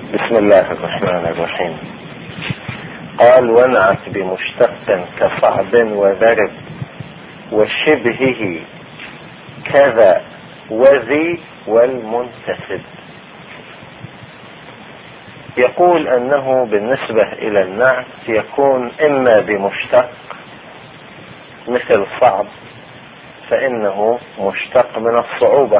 بسم الله الرحمن الرحيم. قال: ونعت بمشتق كصعب وذرب وشبهه كذا وذي والمنتسب. يقول أنه بالنسبة إلى النعت يكون إما بمشتق مثل صعب، فإنه مشتق من الصعوبة،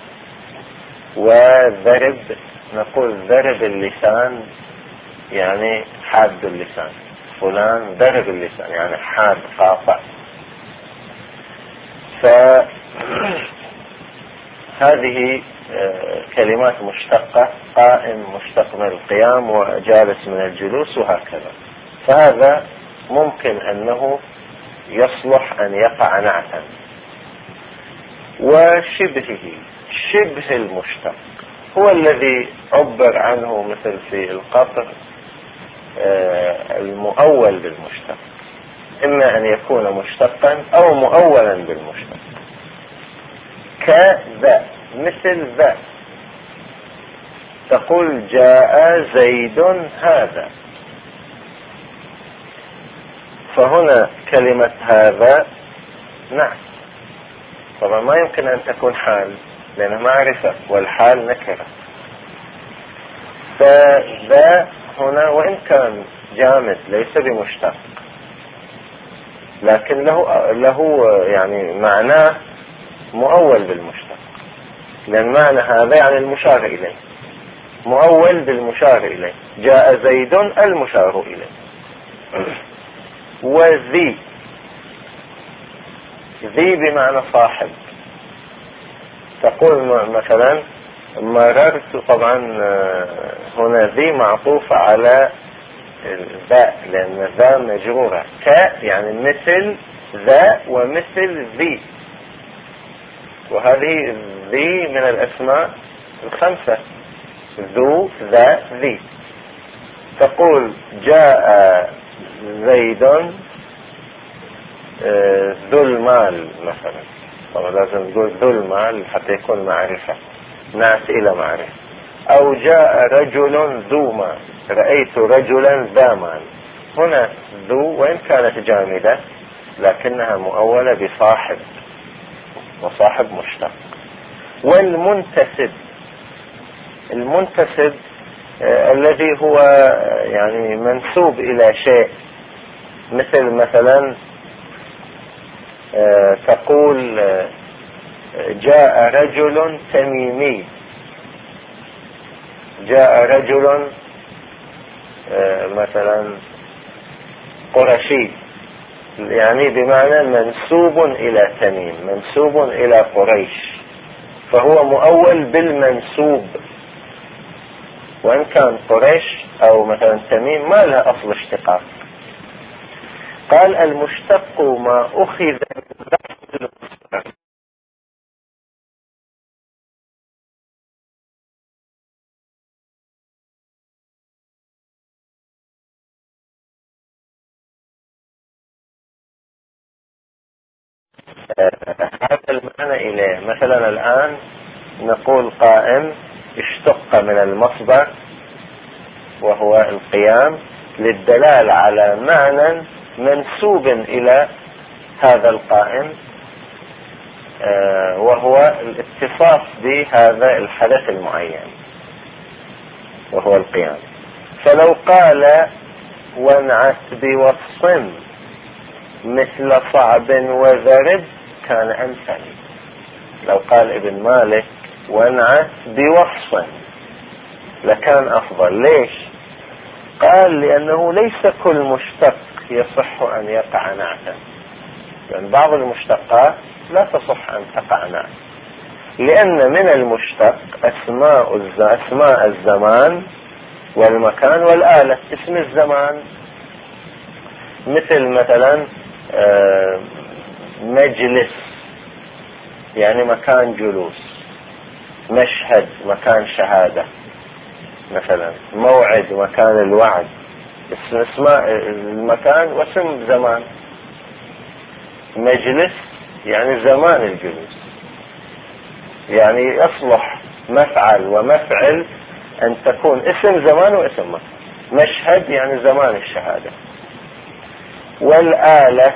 وذرب نقول ذرب اللسان يعني حاد اللسان، فلان ذرب اللسان يعني حاد قاطع. فهذه كلمات مشتقة، قائم مشتق من القيام، وجالس من الجلوس، وهكذا. فهذا ممكن أنه يصلح أن يقع نعتا. وشبهه، شبه المشتق هو الذي عبر عنه مثل في القطر المؤول بالمشتق، إما أن يكون مشتقا أو مؤولا بالمشتق. كذا مثل ذا، تقول جاء زيد هذا، فهنا كلمة هذا نعم، طبعا ما يمكن أن تكون حال لأنها معرفة، والحال نكرة. فذا هنا وإن كان جامد ليس بمشتق، لكن له يعني معناه مؤول بالمشتق، لأن معنى هذا يعني المشار إليه، مؤول بالمشار إليه. جاء زيد المشار إليه. وذي، ذي بمعنى صاحب. تقول مثلا مررت، طبعا هنا ذي معطوفة على ذا، لأن ذا مجرورة. يعني مثل ذا ومثل ذي، وهذه ذي من الأسماء الخمسة: ذو ذا ذي. تقول جاء زيد ذو المال مثلا، طبعا لازم نقول ذو المال حتى يكون معرفة، نعت إلى معرفة. أو جاء رجل ذو مال، رأيت رجلا ذا مال. هنا ذو وإن كانت جامدة لكنها مؤولة بصاحب، وصاحب مشتق. والمنتسب، المنتسب الذي هو يعني منسوب إلى شيء، مثلا تقول جاء رجل تميمي، جاء رجل مثلا قرشي، يعني بمعنى منسوب إلى تميم، منسوب إلى قريش، فهو مؤول بالمنسوب، وإن كان قريش أو مثلا تميم ما لها أصل اشتقاق. قال: المشتق ما أخذ هذا المعنى إليه. مثلا الآن نقول قائم اشتق من المصدر وهو القيام للدلالة على معنى منسوب إلى هذا القائم، وهو الاتصاف بهذا الحدث المعين وهو القيام. فلو قال وانعت بوصف مثل صعب وذرب كان أمثل. لو قال ابن مالك وانعت بوصف لكان أفضل. ليش؟ قال: لأنه ليس كل مشتق يصح أن يقع نعتا، لأن بعض المشتقات لا تصح أن تقع نعت، لأن من المشتق أسماء الزمان والمكان والآلة. اسم الزمان مثلا مجلس يعني مكان جلوس، مشهد مكان شهادة، مثلا موعد مكان الوعد. اسماء المكان واسم زمان. مجلس يعني زمان الجلوس، يعني يصلح مفعل ومفعل أن تكون اسم زمان واسم مكان. مشهد يعني زمان الشهادة. والآلة،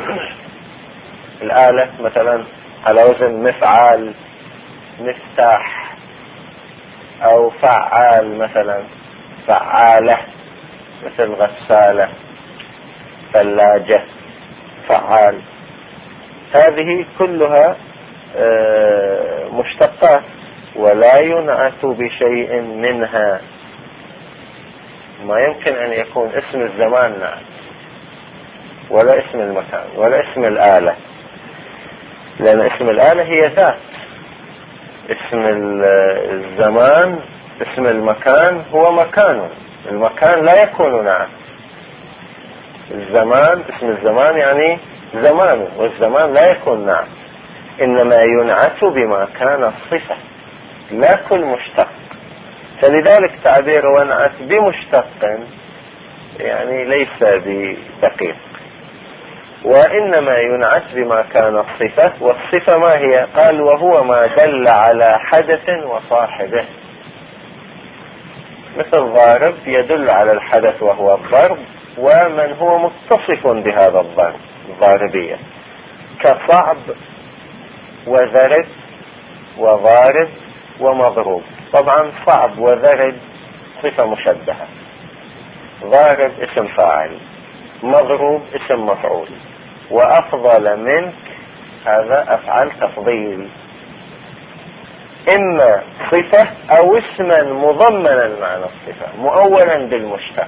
الآلة مثلا على وزن مفعال، مفتاح، أو فعال، مثلا فعالة مثل غسالة، ثلاجة، فعال. هذه كلها مشتقات، ولا ينعت بشيء منها. ما يمكن أن يكون اسم الزمان نعت، ولا اسم المكان، ولا اسم الآلة، لأن اسم الآلة هي ذات. اسم الزمان، اسم المكان هو مكان، المكان لا يكون نعت. الزمان، اسم الزمان يعني زمان، والزمان لا يكون نعت، إنما ينعت بما كان الصفة، لا كل مشتق. فلذلك تعبير ونعت بمشتق يعني ليس بدقيق، وإنما ينعت بما كان الصفة. والصفة ما هي؟ قال وهو ما دل على حدث وصاحبه. مثل ضارب يدل على الحدث وهو الضرب، ومن هو متصف بهذا الضرب، ضاربية، كصعب وذرب وضارب ومضروب. طبعا صعب وذرب صفة مشبهة، ضارب اسم فاعل، مضروب اسم مفعول، وأفضل منك هذا أفعل تفضيل، إما صفة أو اسما مضمنا معنى الصفة مؤولا بالمشتق.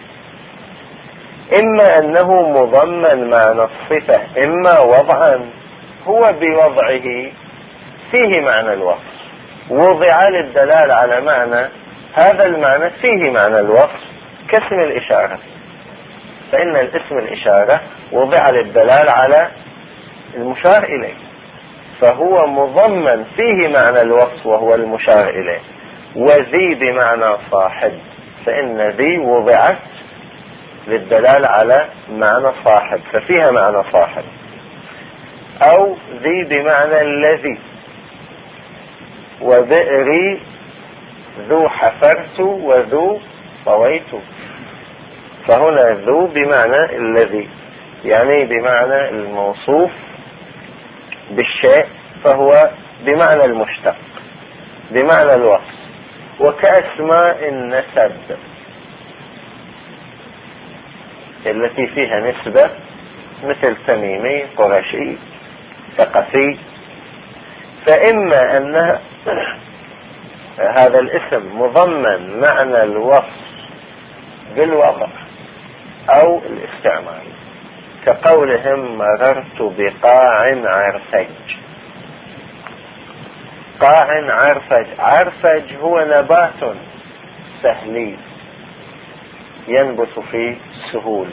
إما أنه مضمن معنى الصفة، إما وضعا هو بوضعه فيه معنى الوصف، وضع للدلالة على معنى، هذا المعنى فيه معنى الوصف، كاسم الإشارة. فإن الاسم الإشارة وضع للدلالة على المشار إليه، فهو مضمن فيه معنى الوصف وهو المشار إليه. وذي بمعنى صاحب، فإن ذي وضعت للدلالة على معنى صاحب، ففيها معنى صاحب. أو ذي بمعنى الذي، وبئري ذو حفرت وذو طويت، فهنا ذو بمعنى الذي، يعني بمعنى الموصوف بالشيء، فهو بمعنى المشتق، بمعنى الوصف. وكأسماء النسب التي فيها نسبة، مثل تميمي، قرشي، ثقفي، فإما أن هذا الاسم مضمن معنى الوصف بالوضع أو الاستعمال، كقولهم مررت بقاع عرفج. قاع عرفج، عرفج هو نبات سهلي ينبت في سهول،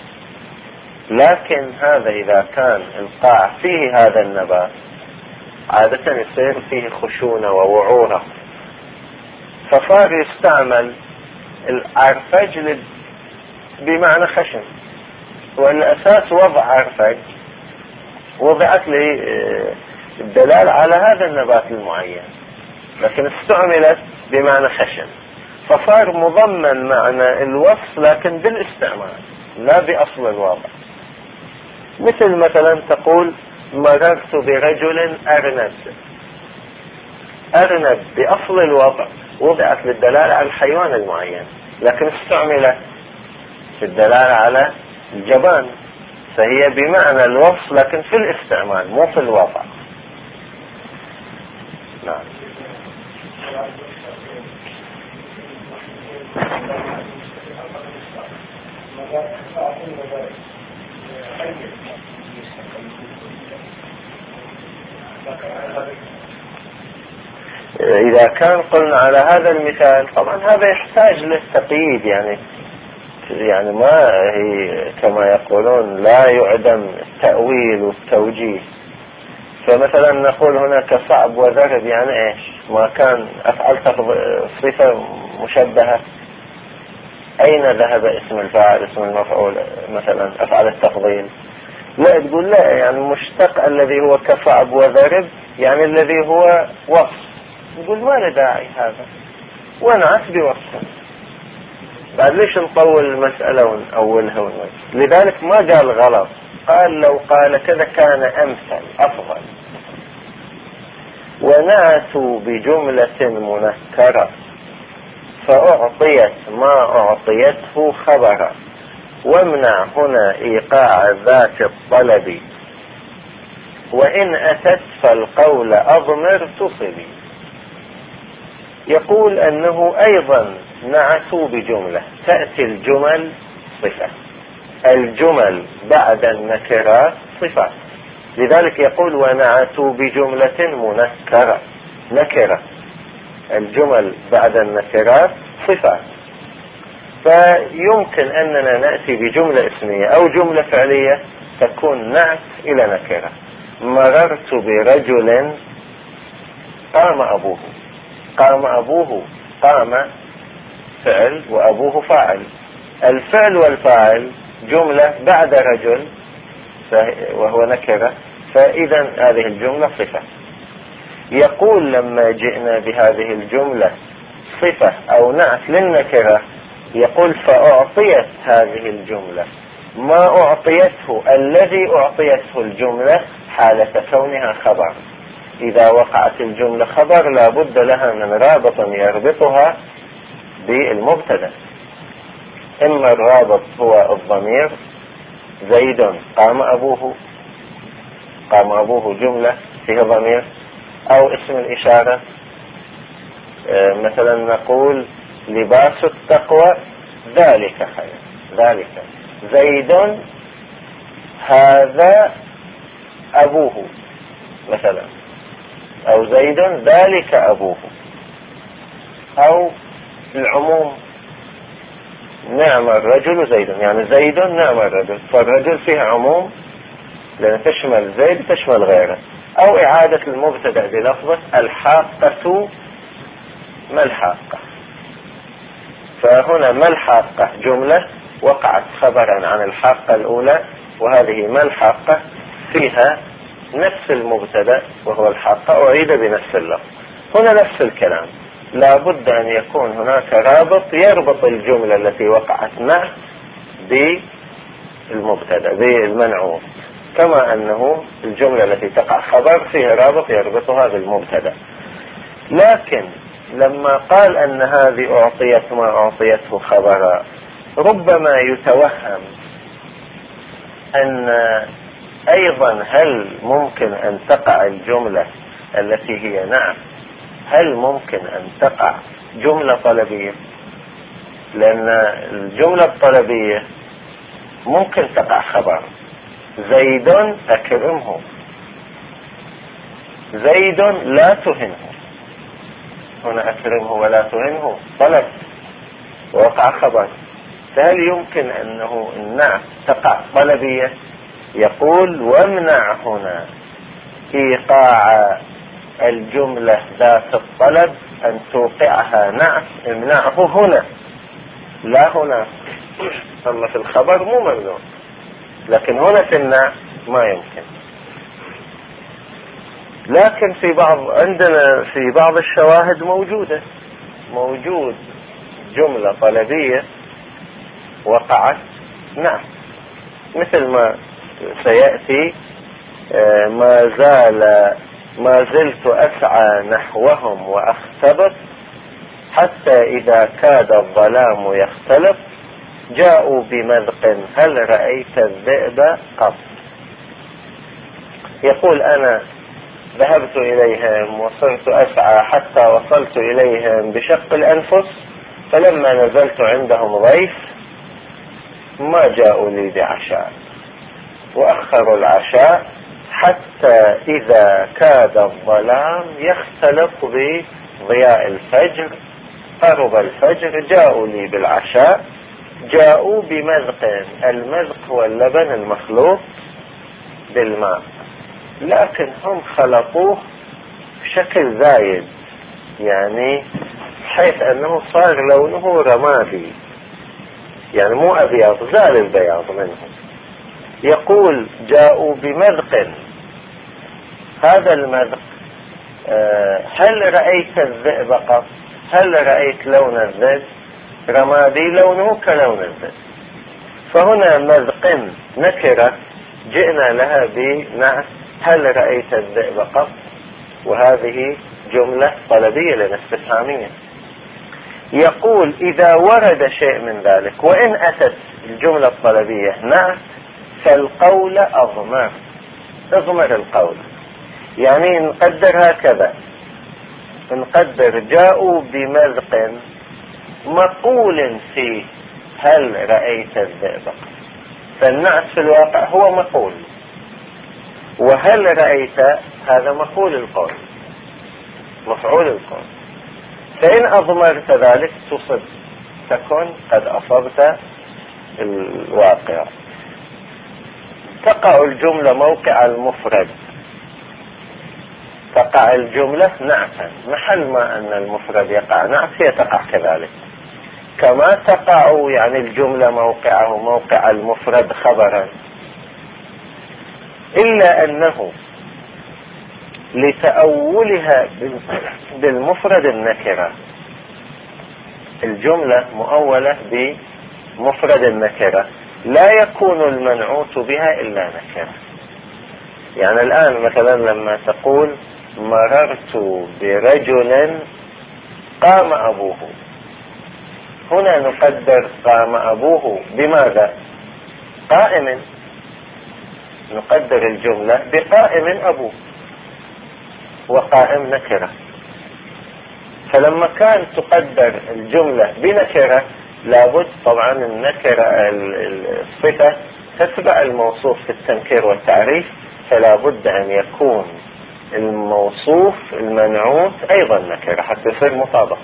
لكن هذا إذا كان القاع فيه هذا النبات عادة يصير فيه خشونة ووعورة، فصار يستعمل العرفج بمعنى خشن، والأساس وضع عرفج وضعت لي الدلالة على هذا النبات المعين، لكن استعملت بمعنى خشن، فصار مضمن معنى الوصف لكن بالاستعمال لا بأصل الوضع. مثلا تقول مررت برجل أرنب. أرنب بأصل الوضع وضعت للدلالة على الحيوان المعين، لكن استعملت في الدلالة على الجبان، فهي بمعنى الوصف لكن في الاستعمال مو في الوضع. نعم. إذا كان قلنا على هذا المثال، طبعا هذا يحتاج للتقييد، يعني ما هي كما يقولون لا يعدم التأويل والتوجيه. فمثلا نقول هناك صعب وذرب، يعني ايش؟ ما كان أفعل صفة مشبهة، أين ذهب اسم الفاعل، اسم المفعول، مثلا أفعل التفضيل؟ لا، تقول لا، يعني المشتق الذي هو كصعب وذرب يعني الذي هو وصف، نقول ما له داعي هذا، ونعت بوصف. بعد ليش نطول المسألة ونأولها ونوجه؟ لذلك ما قال غلط، قال لو قال كذا كان أمثل أفضل. ونعتوا بجملة منكرة فأعطيت ما أعطيته خبرا، وامنع هنا إيقاع ذات الطلب، وإن أتت فالقول أضمر تصبي. يقول أنه أيضا نعتوا بجملة، تأتي الجمل صفة، الجمل بعد النكرات صفات. لذلك يقول ونعتوا بجملة منكرة، نكرة، الجمل بعد النكرات صفات. فيمكن أننا نأتي بجملة اسمية أو جملة فعلية تكون نعت إلى نكرة. مررت برجل قام أبوه. قام أبوه، قام فعل وأبوه فاعل. الفعل والفاعل جملة بعد رجل وهو نكرة، فإذا هذه الجملة صفة. يقول لما جئنا بهذه الجملة صفة أو نعت للنكرة، يقول فأعطيت هذه الجملة ما أعطيته الذي أعطيته الجملة حالة كونها خبر. إذا وقعت الجملة خبر لا بد لها من رابط يربطها بالمبتدأ. إما الرابط هو الضمير زيد قام أبوه، قام أبوه جملة فيها ضمير، أو اسم الإشارة. مثلا نقول لباس التقوى ذلك خير، ذلك زيد هذا أبوه مثلا، أو زيد ذلك أبوه. أو العموم نعم الرجل زيد، يعني زيد نعم الرجل، فالرجل فيها عموم لأن تشمل زيد تشمل غيره. أو إعادة المبتدأ بلفظة الحاقة ما الحاقة. فهنا ما الحاقة جملة وقعت خبرا عن الحاقة الأولى، وهذه ما الحاقة فيها نفس المبتدأ وهو الحاقة أعيد بنفس اللفظ. هنا نفس الكلام، لا بد أن يكون هناك رابط يربط الجملة التي وقعت نعت بالمبتدأ بالمنعوت، كما أنه الجملة التي تقع خبر فيها رابط يربطها بالمبتدأ. لكن لما قال أن هذه أعطيت ما أعطيته خبرا، ربما يتوهم أن أيضا هل ممكن أن تقع الجملة التي هي نعت، هل ممكن أن تقع جملة طلبية؟ لأن الجملة الطلبية ممكن تقع خبر، زيد أكرمه، زيد لا تهنه. هنا أكرمه ولا تهنه طلب ووقع خبر، فهل يمكن أنه النعت تقع طلبية؟ يقول وامنع هنا إيقاع الجملة ذات الطلب أن توقعها نعت، امنعه هنا لا هنا. أما في الخبر مو ممنوع، لكن هنا في النعت ما يمكن. لكن في عندنا في بعض الشواهد موجود جملة طلبية وقعت نعت، مثل ما سيأتي ما زلت أسعى نحوهم وأختبط حتى إذا كاد الظلام يختلط جاءوا بمذق هل رأيت الذئب قط. يقول أنا ذهبت إليهم وصرت أسعى حتى وصلت إليهم بشق الأنفس، فلما نزلت عندهم ضيف ما جاءوا لي بعشاء، وأخروا العشاء حتى إذا كاد الظلام يختلط بضياء الفجر، قرب الفجر جاءوا لي بالعشاء، جاءوا بمذق. المذق هو اللبن المخلوط بالماء، لكن هم خلطوه بشكل زايد، يعني حيث أنه صار لونه رمادي، يعني مو أبيض، زال البياض منه. يقول جاءوا بمذق، هذا المذق هل رأيت الذئب قط؟ هل رأيت لون الذئب؟ رمادي لونه كلون الذئب. فهنا مذق نكرة جئنا لها بنعت هل رأيت الذئب قط؟ وهذه جملة طلبية لنا استفهامية. يقول إذا ورد شيء من ذلك وإن أتت الجملة الطلبية نعت فالقول أضمر. اضمر القول، يعني نقدر هكذا، نقدر جاءوا بمذق مقول فيه هل رأيت الذئب، فالنعت في الواقع هو مقول، وهل رأيت هذا مقول القول، مفعول القول. فإن أضمرت ذلك تصب، تكون قد أصبت الواقع. تقع الجملة موقع المفرد، تقع الجملة نعتا محل ما أن المفرد يقع نعت هي تقع كذلك، كما تقع يعني الجملة موقعه موقع المفرد خبرا، إلا أنه لتأولها بالمفرد النكرة. الجملة مؤولة بمفرد النكرة لا يكون المنعوت بها إلا نكرة. يعني الآن مثلا لما تقول مررت برجل قام أبوه، هنا نقدر قام أبوه بماذا؟ قائم، نقدر الجملة بقائم أبوه، وقائم نكرة. فلما كان تقدر الجملة بنكرة لابد طبعا النكرة الصفة تتبع الموصوف في التنكير والتعريف، فلا بد أن يكون الموصوف المنعوت أيضا نكرة حتى يصير مطابق.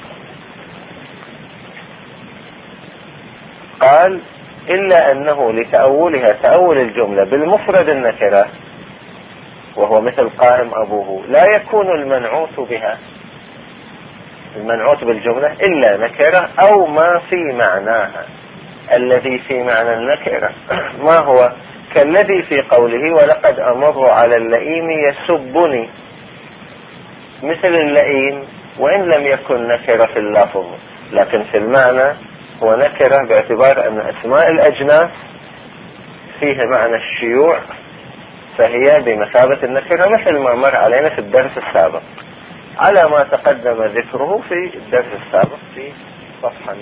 قال إلا أنه لتأولها تأول الجملة بالمفرد النكرة وهو مثل قائم أبوه لا يكون المنعوت بها، المنعوت بالجملة إلا نكرة أو ما في معناها. الذي في معنى النكرة ما هو؟ كالذي في قوله ولقد أمر على اللئيم يسبني، مثل اللئيم وإن لم يكن نكرة في اللفظ لكن في المعنى هو نكرة، باعتبار أن أسماء الأجناس فيها معنى الشيوع فهي بمثابة النكرة، مثل ما مر علينا في الدرس السابق على ما تقدم ذكره في الدرس السابق في صفحة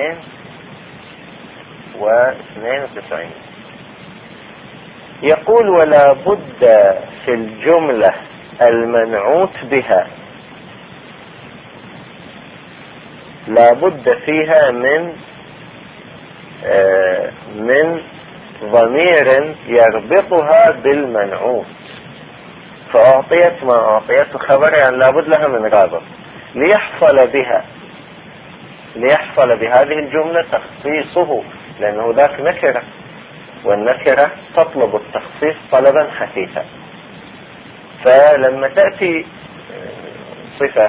292. يقول ولا بد في الجملة المنعوت بها لا بد فيها من ضمير يربطها بالمنعوت. فأعطيت ما أعطيت خبر يعني لا بد لها من رابط ليحصل بهذه الجملة تخصيصه، لأنه ذاك نكرة والنكرة تطلب التخصيص طلبا خفيفا. فلما تأتي صفة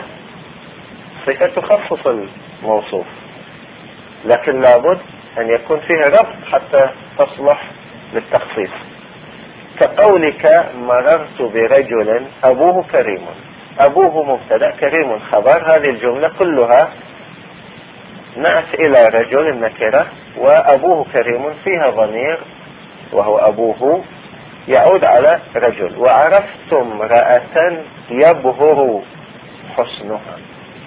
تخصص الموصوف، لكن لابد أن يكون فيها ربط حتى تصلح للتخصيص. كقولك مررت برجل أبوه كريم، أبوه مبتدأ كريم خبر، هذه الجملة كلها نعت إلى رجل النكرة، وأبوه كريم فيها ضمير وهو أبوه يعود على رجل. وعرفت امرأة يبهر حسنها،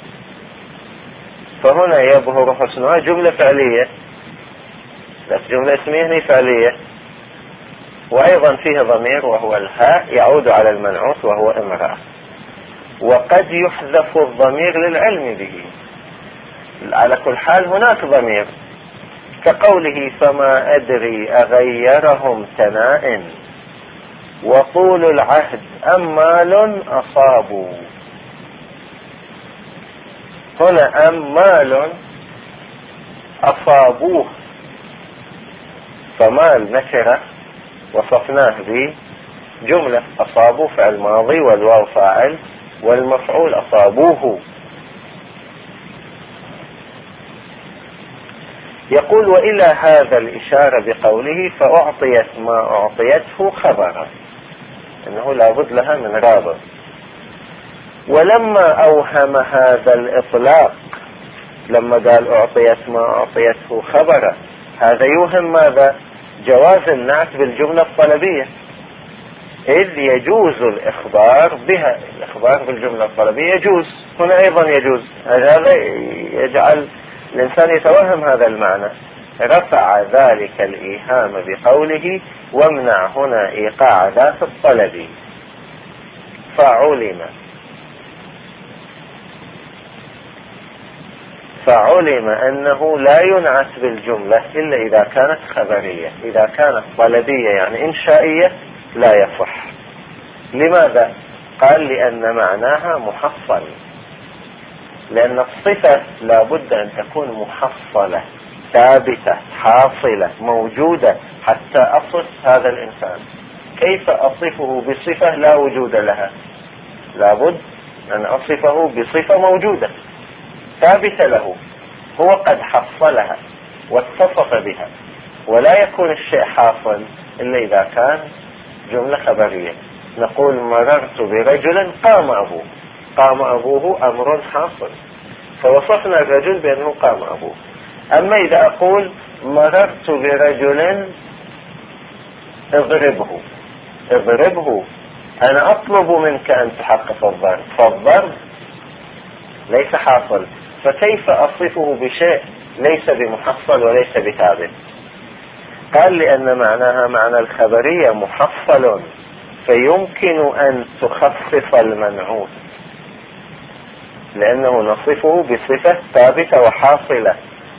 فهنا يبهر حسنها جملة فعلية، بس جملة اسمية هي فعلية، وأيضا فيها ضمير وهو الهاء يعود على المنعوت وهو امرأة. وقد يحذف الضمير للعلم به، على كل حال هناك ضمير، كقوله فما أدري أغيرهم تناء وطول العهد أم مال أصابوا. هنا أم مال أصابوه، فمال نكرة وصفناه بجملة أصابوا فعل ماضي والواو فاعل والمفعول أصابوه. يقول وإلى هذا الإشارة بقوله فأعطيت ما أعطيته خبرا، إنه لابد لها من رابط. ولما أوهم هذا الإطلاق لما قال أعطيت ما أعطيته خبره، هذا يوهم ماذا؟ جواز النعت بالجملة الطلبية، إذ يجوز الإخبار بها. الإخبار بالجملة الطلبية يجوز، هنا أيضا يجوز. هذا يجعل الإنسان يتوهم هذا المعنى. رفع ذلك الإيهام بقوله وامنع هنا إيقاع ذات الطلب. فعلم أنه لا ينعت بالجملة إلا إذا كانت خبرية. إذا كانت طلبية يعني إنشائية لا يصح. لماذا؟ قال لأن معناها محصل، لأن الصفة لا بد أن تكون محصلة ثابتة حاصلة موجودة حتى أصف هذا الإنسان. كيف أصفه بصفة لا وجود لها؟ لا بد أن أصفه بصفة موجودة ثابتة له، هو قد حصلها واتصف بها. ولا يكون الشيء حاصل إلا إذا كان جملة خبرية. نقول مررت برجل قام أبوه. قام أبوه أمر حاصل، فوصفنا الرجل بأنه قام أبوه. أما إذا أقول مررت برجل اضربه، أنا أطلب منك أن تحقق الضرب، فالضرب ليس حاصل، فكيف أصفه بشيء ليس بمحصل وليس بثابت؟ قال لأن معناها معنى الخبرية محصل، فيمكن أن تخصص المنعوت، لأنه نصفه بصفة ثابتة وحاصلة،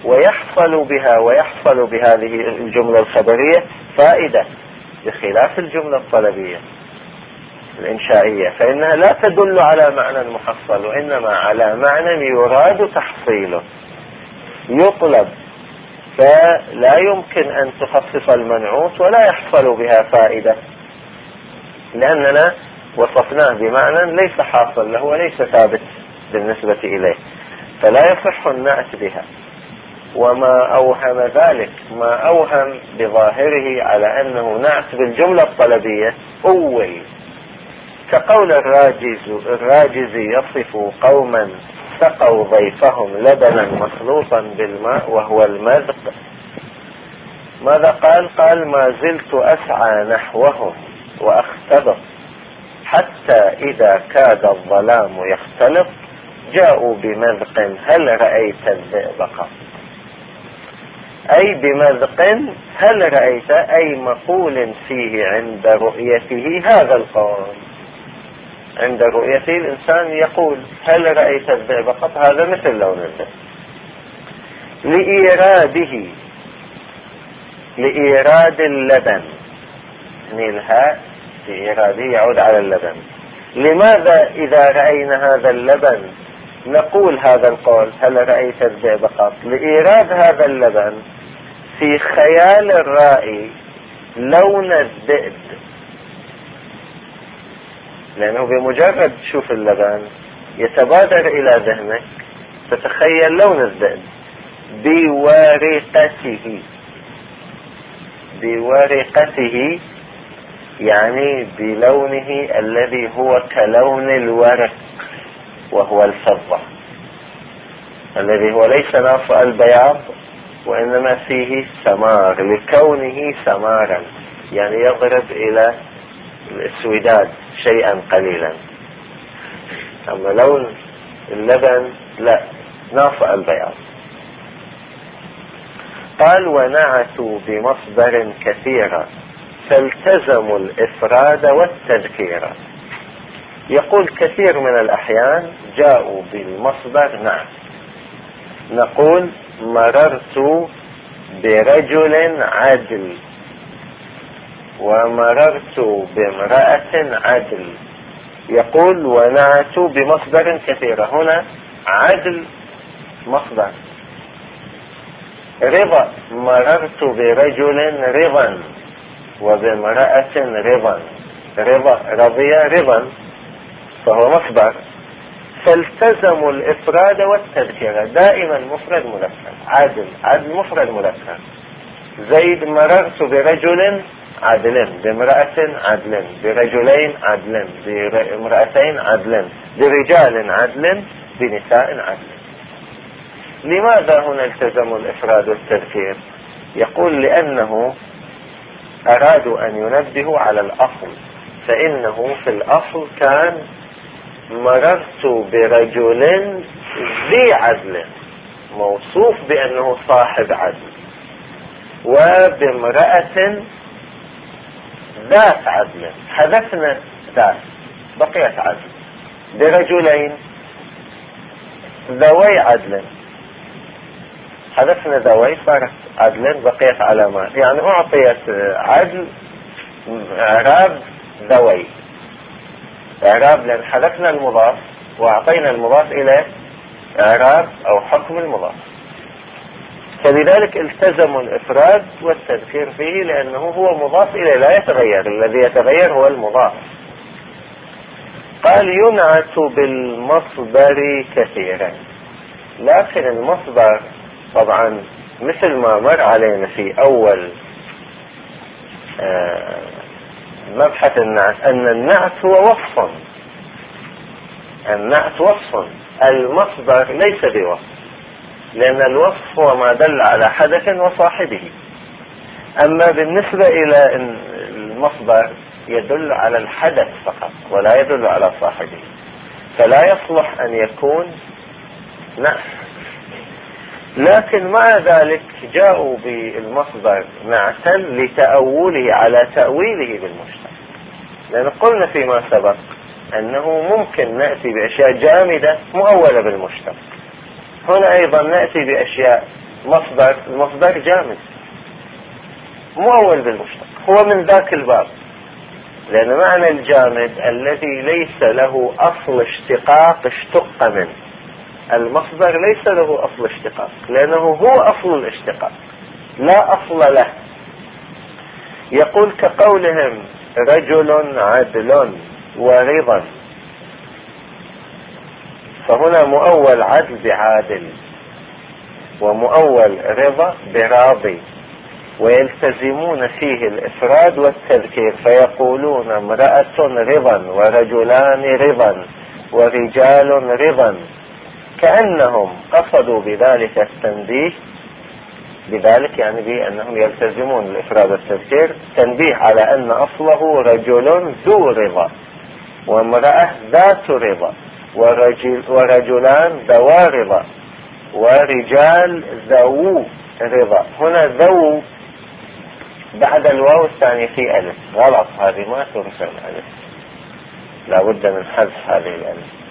ويحصل بهذه الجملة الخبرية فائدة، بخلاف الجملة الطلبية الإنشائية، فإنها لا تدل على معنى محصل، وإنما على معنى يراد تحصيله، يطلب، فلا يمكن أن تخصص المنعوت ولا يحصل بها فائدة، لأننا وصفناه بمعنى ليس حاصل له وليس ثابت بالنسبة إليه، فلا يصح النعت بها. وما أوهم ذلك، ما أوهم بظاهره على أنه نعت بالجملة الطلبية أول، كقول الراجز يصف قوما سقوا ضيفهم لبنا مخلوطا بالماء وهو المذق. ماذا قال ما زلت أسعى نحوهم وأختبط حتى إذا كاد الظلام يختلط جاءوا بمذق هل رأيت الذئب قط. أي بمذق هل رأيت، أي مقول فيه عند رؤيته هذا القول. عند رؤيته الإنسان يقول هل رأيت الذئب قط، هذا مثل لون الذئب. لإيراد اللبن، يعني الهاء في إيراده يعود على اللبن. لماذا إذا رأينا هذا اللبن نقول هذا القول هل رأيت الذئب قط؟ لإيراد هذا اللبن في خيال الرائي لون الذئب، لأنه بمجرد تشوف اللبن يتبادر إلى ذهنك تتخيل لون الذئب. بورقته يعني بلونه الذي هو كلون الورق، وهو الفضة، الذي هو ليس ناصع البياض وإنما فيه سمار، لكونه سمارا يعني يضرب إلى الاسوداد شيئا قليلا. أما لون اللبن لا، ناصع البياض. قال ونعتوا بمصدر كثيرا فالتزموا الإفراد والتذكير. يقول كثير من الأحيان جاءوا بالمصدر نعت. نقول مررت برجل عدل ومررت بامرأة عدل. يقول ونعتوا بمصدر كثيرا، هنا عدل مصدر. رضا، مررت برجل رضا وبامرأة رضا. رضي رضا فهو مصدر. فالتزموا الإفراد والتذكير، دائما مفرد مذكر. عدل مفرد مذكر. زيد مررت برجل عدل، بامرأة عدل، برجلين عدل، بامرأتين عدل، برجال عدل، بنساء عدل. لماذا هنا التزموا الإفراد والتذكير؟ يقول لأنه أرادوا أن ينبهوا على الأصل، فإنه في الأصل كان مررت برجل ذي عدل موصوف بأنه صاحب عدل، وبامرأة ذات عدل، حذفنا ذات بقيت عدل، برجلين ذوي عدل، حذفنا ذوي صارت عدل بقيت علامات، يعني أعطيت عدل إعراب ذوي، إعراب لأن حذفنا المضاف وأعطينا المضاف إلى إعراب أو حكم المضاف، فلذلك التزموا الإفراد والتذكير فيه لأنه هو مضاف إليه لا يتغير، الذي يتغير هو المضاف. قال ينعت بالمصدر كثيرا، لكن المصدر طبعا مثل ما مر علينا في أول مبحث النعت أن النعت هو وصف، النعت وصف، المصدر ليس بوصف، لأن الوصف هو ما دل على حدث وصاحبه، أما بالنسبة إلى المصدر يدل على الحدث فقط ولا يدل على صاحبه، فلا يصلح أن يكون نعت. لكن مع ذلك جاءوا بالمصدر نعتا لتأوله على تأويله بالمشتق، لأن قلنا فيما سبق أنه ممكن نأتي بأشياء جامدة مؤولة بالمشتق، هنا أيضا نأتي بأشياء المصدر جامد مؤول بالمشتق، هو من ذاك الباب، لأن معنى الجامد الذي ليس له أصل اشتقاق اشتق منه، المصدر ليس له أصل اشتقاق لأنه هو أصل الاشتقاق لا أصل له. يقول كقولهم رجل عدل ورضا، فهنا مؤول عدل بعادل ومؤول رضا براضي، ويلتزمون فيه الإفراد والتذكير فيقولون امرأة رضا ورجلان رضا ورجال رضا، كأنهم قصدوا بذلك التنبيه، بذلك يعني بأنهم يلتزمون الإفراد والتذكير تنبيه على أن أصله رجل ذو رضا وامرأة ذات رضا ورجلان ذوا رضا ورجال ذو رضا. هنا ذو بعد الواو الثانية في ألف، غلط، هذه ما ترسل ألف، لابد من حذف هذه الألف.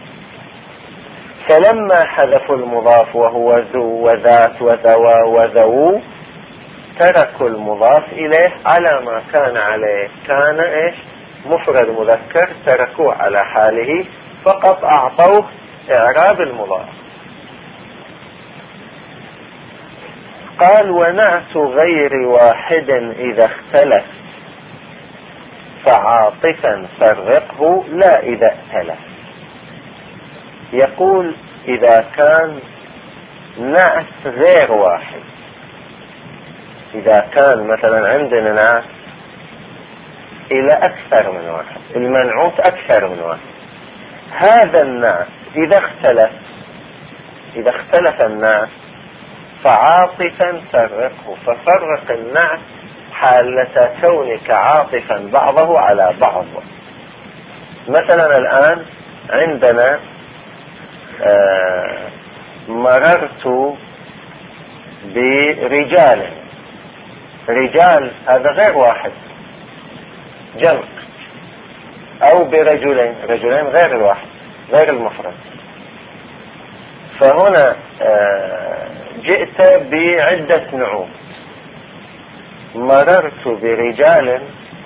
فلما حذفوا المضاف وهو ذو وذات وذوى وذو تركوا المضاف إليه على ما كان عليه، كان إيش مفرد مذكر، تركوه على حاله فقط أعطوه إعراب المضاف. قال ونعت غير واحد إذا اختلف فعاطفا فرقه لا إذا ائتلف. يقول إذا كان نعت غير واحد، إذا كان مثلا عندنا نعت إلى أكثر من واحد، المنعوت أكثر من واحد، هذا النعت إذا اختلف النعت فعاطفا فرقه، ففرق النعت حالة كونك عاطفا بعضه على بعض. مثلا الآن عندنا مررت برجال، رجال هذا غير واحد جمع، أو برجلين، رجلين غير الواحد غير المفرد، فهنا جئت بعدة نعوت، مررت برجال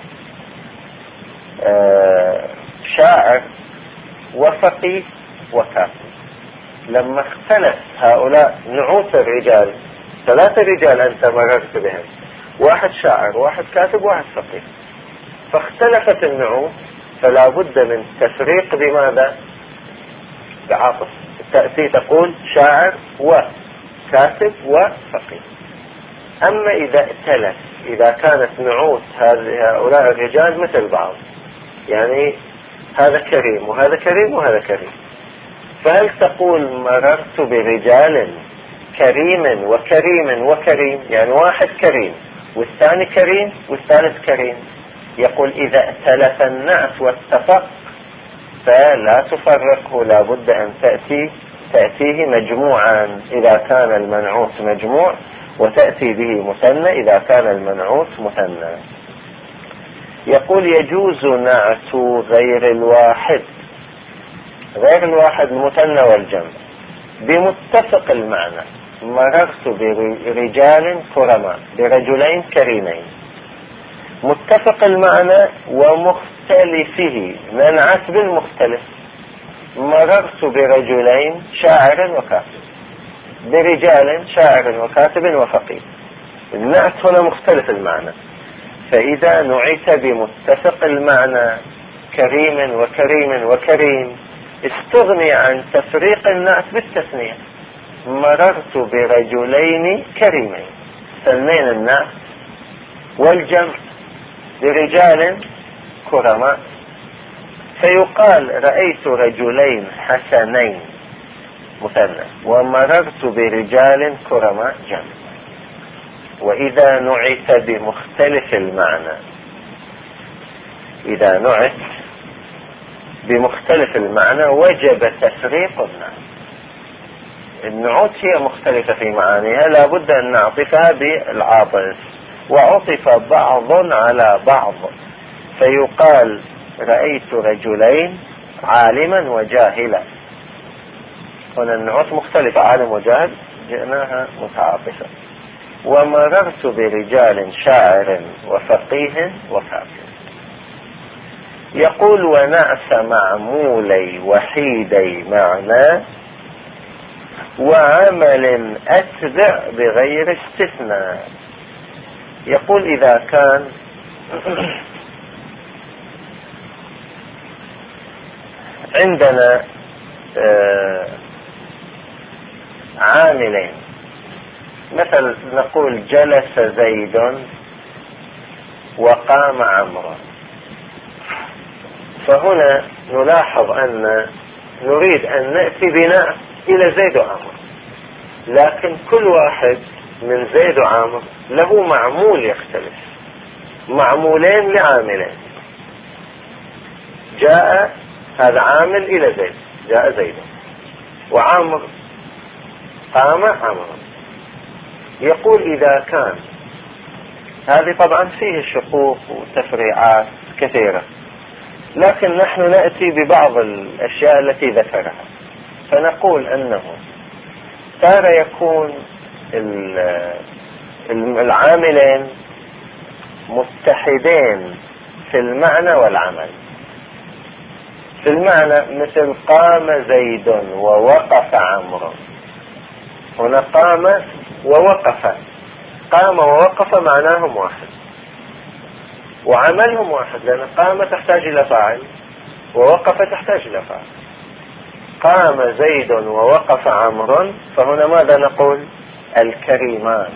شاعر وفقيه وكاتب. لما اختلف هؤلاء نعوت الرجال، ثلاثة رجال أنت مررت بهم، واحد شاعر واحد كاتب واحد فقيه، فاختلفت النعوت، فلا بد من تفريق بماذا؟ بعاطف، تأتي تقول شاعر وكاتب وفقيه. أما إذا ائتلف، إذا كانت نعوت هؤلاء الرجال مثل بعض، يعني هذا كريم وهذا كريم وهذا كريم، فهل تقول مررت برجال كريم وكريم وكريم، يعني واحد كريم والثاني كريم والثالث كريم. يقول إذا ائتلف النعت واتفق فلا تفرقه، لا بد أن تأتيه مجموعا إذا كان المنعوت مجموع، وتأتي به مثنى إذا كان المنعوت مثنى. يقول يجوز نعت غير الواحد، غير الواحد المثنى والجمع بمتفق المعنى. مررت برجال كرماء، برجلين كريمين. متفق المعنى ومختلفه، منعت بالمختلف. مررت برجلين شاعر وكاتب، برجال شاعر وكاتب وفقيه. النعت هنا مختلف المعنى، فإذا نعت بمتفق المعنى كريم وكريم وكريم استغني عن تفريق النعت بالتثنية. مررت برجلين كريمين، ثنين النعت والجمع برجال كرماء، فيقال رأيت رجلين حسنين مثنى ومررت برجال كرماء جمع. وإذا نعت بمختلف المعنى، إذا نعت بمختلف المعنى وجب تفريق النعت. النعوت هي مختلفة في معانيها، لا بد أن نعطفها بالعاطف، وعطف بعض على بعض، فيقال رأيت رجلين عالما وجاهلا. هنا النعوت مختلفة، عالم وجاهل جئناها متعاطفة. ومررت برجال شاعر وفقيه وكافر. يقول ونعس معمولي وحيدي معنى وعمل أتبع بغير استثناء. يقول إذا كان عندنا عاملين، مثل نقول جلس زيد وقام عمرو، فهنا نلاحظ أن نريد أن نأتي بناء إلى زيد وعمرو، لكن كل واحد من زيد وعمرو له معمول يختلف، معمولين لعاملين. جاء هذا عامل إلى زيد، جاء زيد، وعمرو قام عمرو. يقول إذا كان، هذه طبعا فيه شقوق وتفريعات كثيرة، لكن نحن نأتي ببعض الأشياء التي ذكرها، فنقول أنه تارة يكون العاملين متحدين في المعنى والعمل. في المعنى مثل قام زيد ووقف عمرو، هنا قام ووقف، قام ووقف معناهم واحد وعملهم واحد، لأن قام تحتاج إلى فاعل ووقف تحتاج إلى فاعل. قام زيد ووقف عمرو، فهنا ماذا نقول؟ الكريمان.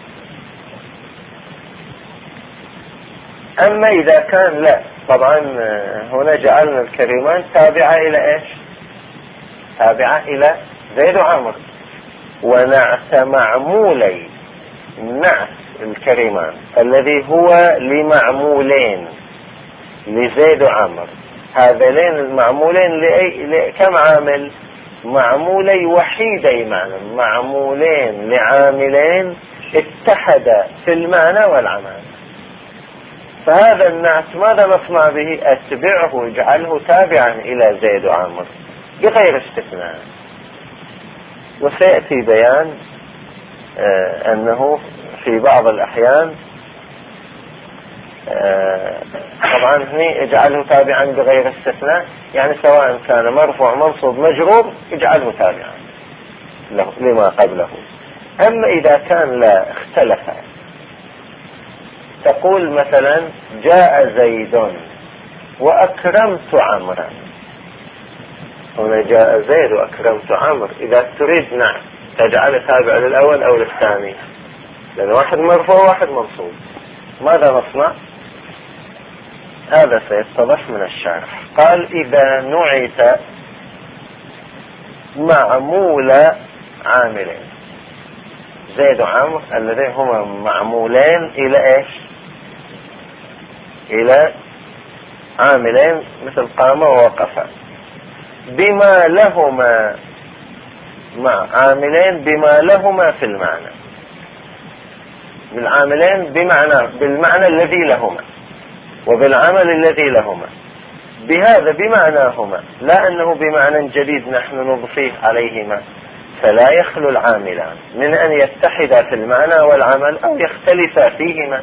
أما إذا كان لا، طبعا هنا جعلنا الكريمان تابعة إلى إيش؟ تابعة إلى زيد وعمرو. ونعت معمولي، نعت الكريمان الذي هو لمعمولين لزيد وعمرو، هذين المعمولين كم عامل؟ معمولي وحيدي معنى، معمولين لعاملين اتحدا في المعنى والعمل. فهذا النعت ماذا نصنع به؟ اتبعه، اجعله تابعا الى زيد وعمرو بغير استثناء. وسيأتي بيان أنه في بعض الأحيان طبعا هنا اجعله تابعا بغير استثناء، يعني سواء كان مرفوع منصوب مجرور اجعله تابعا لما قبله. أما إذا كان لا، اختلف، تقول مثلا جاء زيد وأكرمت عمرا، هنا جاء زيد وأكرمت عمرو. إذا تريد نعم تجعل تابع للأول أو للثاني، لأن واحد مرفوع وواحد منصوب، ماذا نصنع؟ هذا سيتضح من الشرح. قال إذا نعت معمول عاملين، زيد وعمر اللذين هما معمولين إلى إيش؟ إلى عاملين مثل قام ووقف، بما لهما مع عاملين بما لهما في المعنى، بالعاملين بالمعنى الذي لهما وبالعمل الذي لهما، بهذا بمعناهما، لا أنه بمعنى جديد نحن نضفيه عليهما. فلا يخلو العاملان من أن يتحدا في المعنى والعمل أو يختلفا فيهما،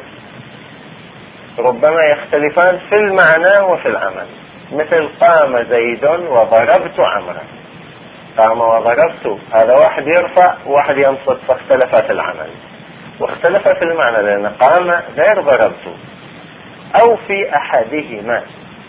ربما يختلفان في المعنى وفي العمل، مثل قام زيد وضربت عمرا. قام وضربت، هذا واحد يرفع وواحد ينصب، فاختلفا في العمل واختلفا في المعنى، لأن قام غير ضربت. أو في أحدهما،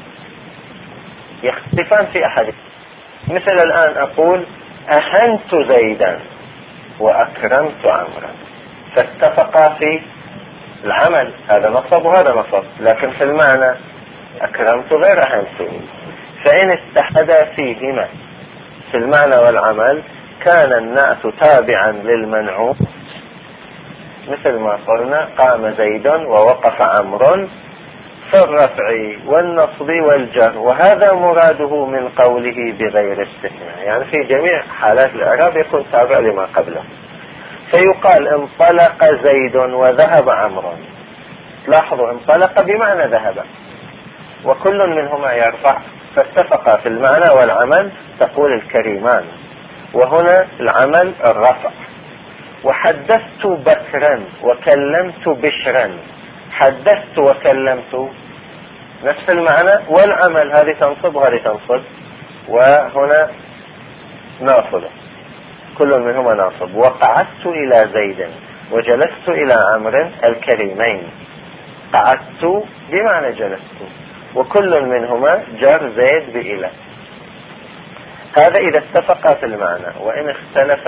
يختلفان في أحدهما. مثل الآن أقول أهنت زيدا وأكرمت عمرا، فاتفقا في العمل، هذا نصب وهذا نصب، لكن في المعنى أكرمت غير أهنت. فإن اتحدا فيهما في المعنى والعمل كان النعت تابعا للمنعوت، مثل ما قلنا قام زيد ووقف عمرو، في الرفع والنصب والجر، وهذا مراده من قوله بغير استثناء، يعني في جميع حالات الإعراب يكون تابع لما قبله. فيقال انطلق زيد وذهب عمرو، لاحظوا انطلق بمعنى ذهب، وكل منهما يرفع، فاتفقا في المعنى والعمل، تقول الكريمان، وهنا العمل الرفع. وحدثت بكرا وكلمت بشرا، حدثت وكلمت نفس المعنى والعمل، هذه تنصب وهذه تنصب، وهنا ناصب، كل منهما ناصب. وقعدت إلى زيد وجلست إلى عمرو الكريمين، قعدت بمعنى جلست، وكل منهما جر زيد بإلى. هذا إذا اتفقا في المعنى. وإن اختلف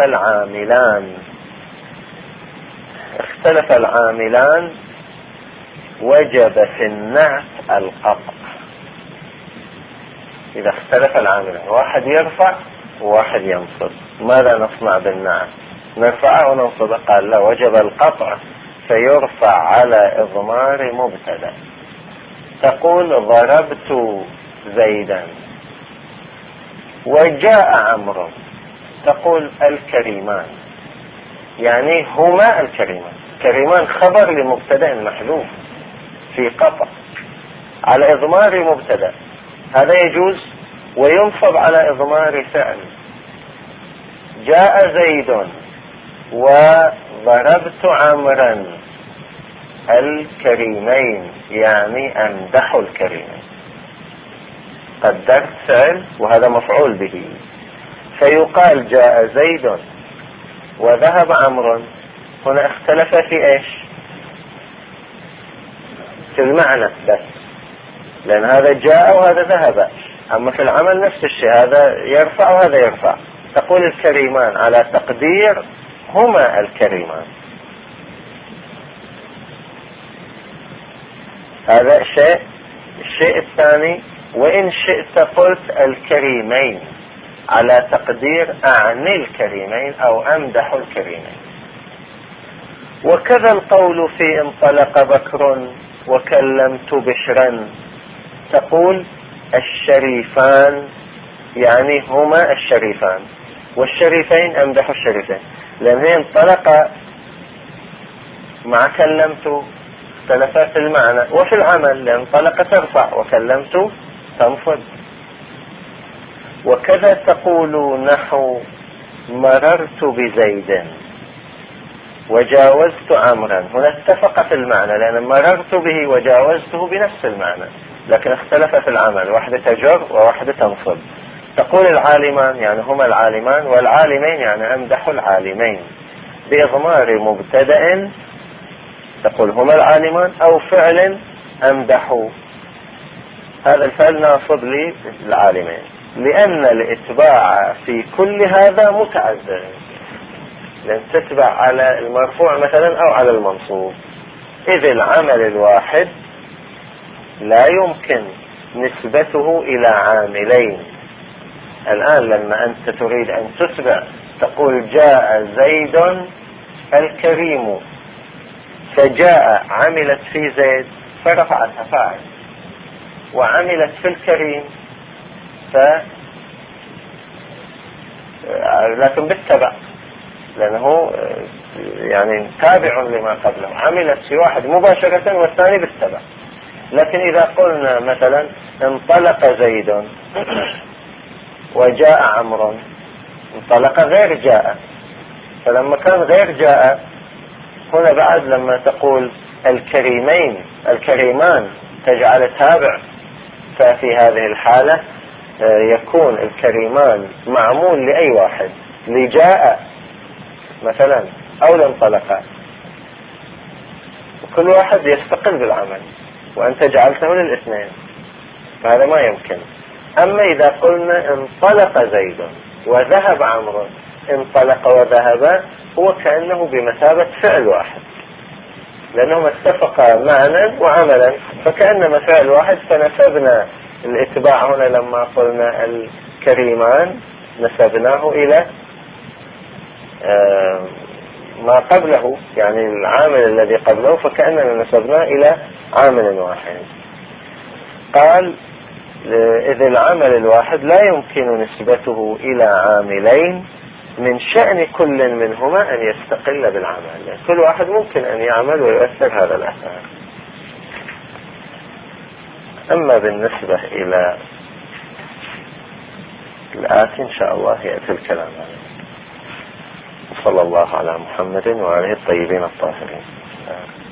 العاملان وجب في النعت القطع. إذا اختلف العاملان، واحد يرفع وواحد ينصب، ماذا نصنع بالنعت؟ نرفعه وننصبه؟ قال لا، وجب القطع، فيرفع على إضمار مبتدأ. تقول ضربت زيدا وجاء عمرو، تقول الكريمان، يعني هما الكريمان. كريمان خبر لمبتدأ محذوف في قطع على إضمار مبتدأ، هذا يجوز، وينصب على إضمار فعل. جاء زيد وضربت عمرا الكريمين، يعني أمدح الكريمين، قدرت فعل وهذا مفعول به، فيقال جاء زيد وذهب عمرو. هنا اختلف في ايش؟ في المعنى بس، لأن هذا جاء وهذا ذهب، أما في العمل نفس الشيء، هذا يرفع وهذا يرفع. تقول الكريمان على تقدير هما الكريمان، هذا شيء. الشيء الثاني، وإن شئت قلت الكريمين على تقدير أعني الكريمين أو أمدح الكريمين. وكذا القول في انطلق بكر وكلمت بشرا، تقول الشريفان، يعني هما الشريفان، والشريفين أمدح الشريفين، لأن هي انطلق مع كلمت اختلفا في المعنى وفي العمل، لأن انطلق ترفع وكلمت تنصب. وكذا تقول نحو مررت بزيد وجاوزت عمرا، هنا اتفق في المعنى، لأن مررت به وجاوزته بنفس المعنى، لكن اختلف في العمل، واحدة تجر وواحدة تنصب. تقول العالمان، يعني هما العالمان، والعالمين يعني أمدح العالمين، بإضمار مبتدأ، تقول هما العالمان، أو فعل أمدحوا، هذا الفعل ناصب للعالمين، لأن الاتباع في كل هذا متعذر، لأن تتبع على المرفوع مثلا أو على المنصوب، إذ العمل الواحد لا يمكن نسبته إلى عاملين. الآن لما أنت تريد أن تتبع، تقول جاء زيد الكريم فجاء عملت في زيد فرفعتها فاعل، وعملت في الكريم لكن بالتبع، لأنه يعني تابع لما قبله. عملت في واحد مباشرة والثاني بالتبع. لكن إذا قلنا مثلا انطلق زيد وجاء عمرو، انطلق غير جاء، فلما كان غير جاء هنا بعد لما تقول الكريمان تجعل تابع، ففي هذه الحالة يكون الكريمان معمول لأي واحد، لجاء مثلا أو لانطلق، وكل واحد يستقل بالعمل، وأنت جعلته للاثنين، فهذا ما يمكن. أما إذا قلنا انطلق زيد وذهب عمرو، انطلق وذهب هو كأنه بمثابة فعل واحد، لأنهما اتفقا معنى وعملا، فكأنما فعل واحد. فنسبنا الاتباع هنا لما قلنا الكريمان نسبناه إلى ما قبله، يعني العامل الذي قبله، فكأننا نسبناه إلى عامل واحد. قال إذ العمل الواحد لا يمكن نسبته إلى عاملين، من شأن كل منهما أن يستقل بالعمل، يعني كل واحد ممكن أن يعمل ويؤثر هذا الأثر. أما بالنسبة إلى الآتي إن شاء الله يأتي الكلام عنه. صلى الله على محمد وعليه الطيبين الطاهرين.